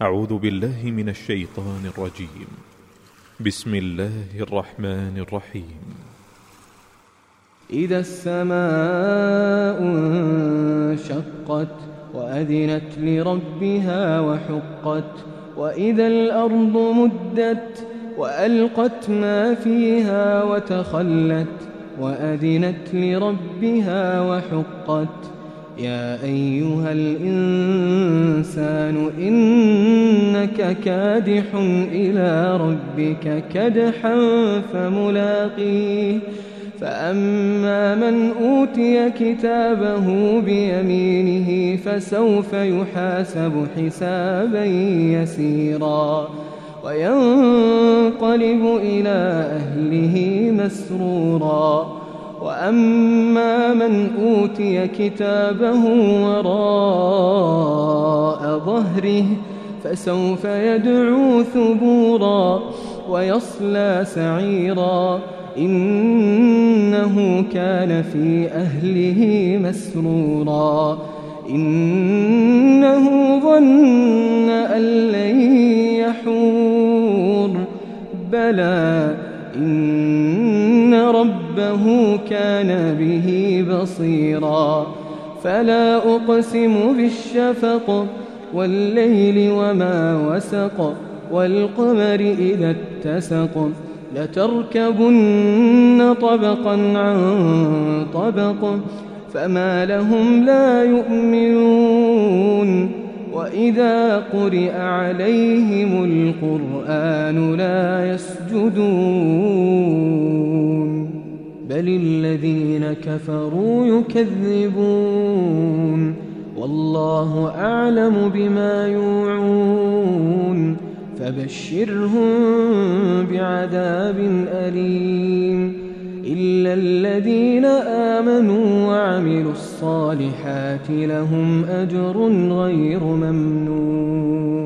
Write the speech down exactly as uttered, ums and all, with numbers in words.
أعوذ بالله من الشيطان الرجيم. بسم الله الرحمن الرحيم. إذا السماء انشقت وأذنت لربها وحقت وإذا الأرض مدت وألقت ما فيها وتخلت وأذنت لربها وحقت يا أيها الإنسان إنك كادح إلى ربك كدحا فملاقيه فأما من أوتي كتابه بيمينه فسوف يحاسب حسابا يسيرا وينقلب إلى أهله مسرورا وأما من أوتي كتابه وراء ظهره فسوف يدعو ثبورا ويصلى سعيرا إنه كان في أهله مسرورا إنه ظن أن لن يحور بلى إن ربه كان به بصيرا فلا أقسم بالشفق والليل وما وسق والقمر إذا اتسق لتركبن طبقا عن طبق فما لهم لا يؤمنون وإذا قرئ عليهم القرآن لا يسجدون بل الذين كفروا يكذبون والله أعلم بما يوعون فبشرهم بعذاب أليم إلا الذين آمنوا وعملوا الصالحات لهم أجر غير ممنون.